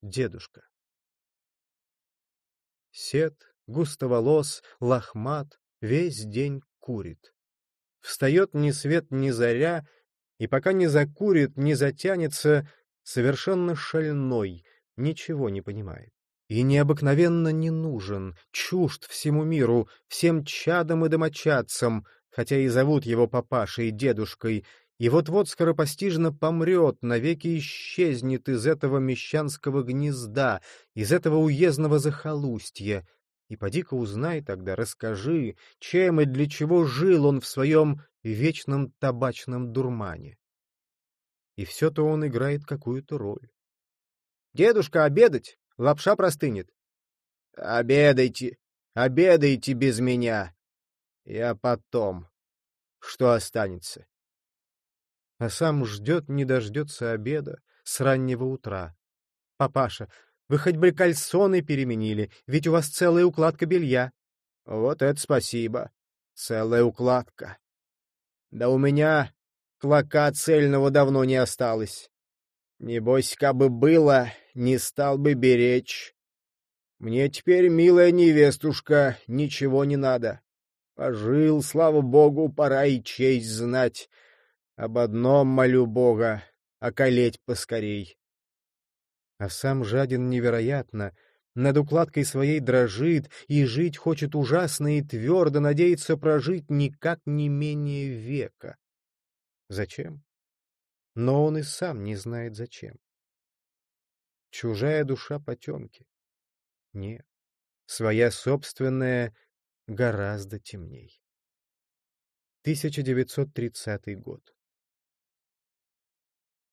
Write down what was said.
дедушка. Сед, густоволос, лохмат, весь день курит. Встает ни свет ни заря, и пока не закурит, не затянется, совершенно шальной, ничего не понимает. И необыкновенно не нужен, чужд всему миру, всем чадам и домочадцам, хотя и зовут его папашей и дедушкой, и вот-вот скоропостижно помрет, навеки исчезнет из этого мещанского гнезда, из этого уездного захолустья. И поди-ка узнай тогда, расскажи, чем и для чего жил он в своем вечном табачном дурмане. И все-то он играет какую-то роль. «Дедушка, обедать! Лапша простынет!» «Обедайте, обедайте без меня! Я потом. Что останется?» А сам ждет, не дождется обеда с раннего утра. «Папаша, вы хоть бы кальсоны переменили, ведь у вас целая укладка белья». «Вот это спасибо! Целая укладка! Да у меня клока цельного давно не осталось. Небось, кабы было, не стал бы беречь. Мне теперь, милая невестушка, ничего не надо. Пожил, слава богу, пора и честь знать. Об одном молю Бога — околеть поскорей». А сам жаден невероятно, над укладкой своей дрожит и жить хочет ужасно и твердо надеется прожить никак не менее века. Зачем? Но он и сам не знает зачем. Чужая душа потемки? Нет, своя собственная гораздо темней. 1930 год.